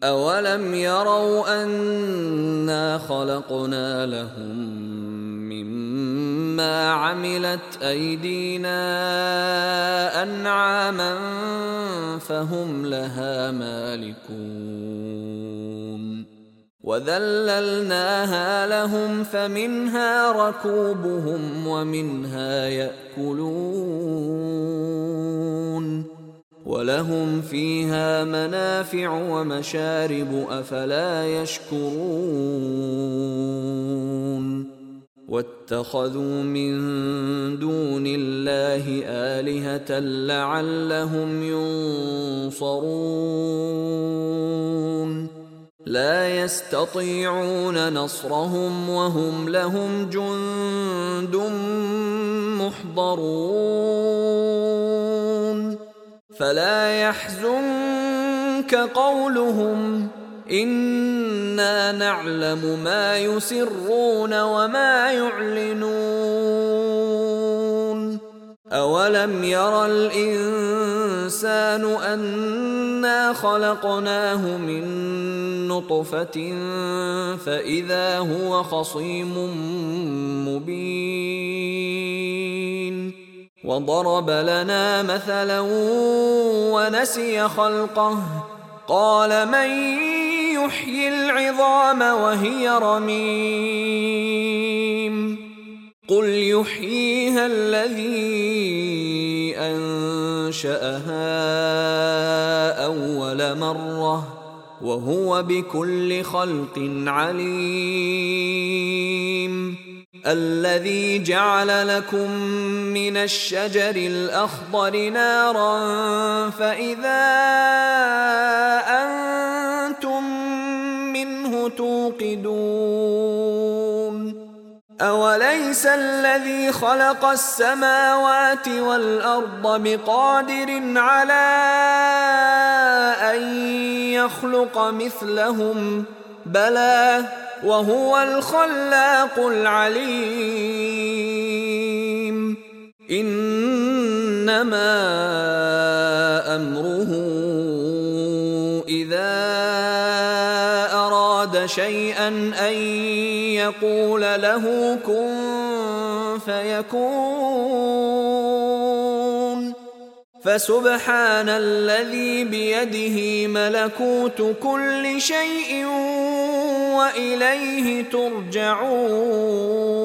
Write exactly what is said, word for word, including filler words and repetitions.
أولم يروا أنا خلقنا لهم مما عملت أيدينا أنعاما فهم لها مالكون وذللناها لهم فمنها ركوبهم ومنها يأكلون ولهم فيها منافع ومشارب أفلا يشكرون واتخذوا من دون الله آلهة لعلهم ينصرون لا يستطيعون نصرهم وهم لهم جند محضرون فلا يحزنك قولهم إنا نعلم ما يسرون وما يعلنون أولم ير الإنسان أنا خلقناه من نطفة فإذا هو خصيم مبين وضرب لنا مثلا ونسي خلقه قال من يحيي العظام وهي رميم قل يحييها الذي أنشأها أول مرة وهو بكل خلق عليم الذي جعل لكم من الشجر الأخضر نارا فإذا أنتم منه توقدون أوليس الذي خلق السماوات والأرض بقادر على أن يخلق مثلهم بلى وهو الخلاق العليم إنما أمره إذا أراد شيئا أن يقول له كن فيكون فسبحان الذي بيده ملكوت كل شيء وإليه ترجعون.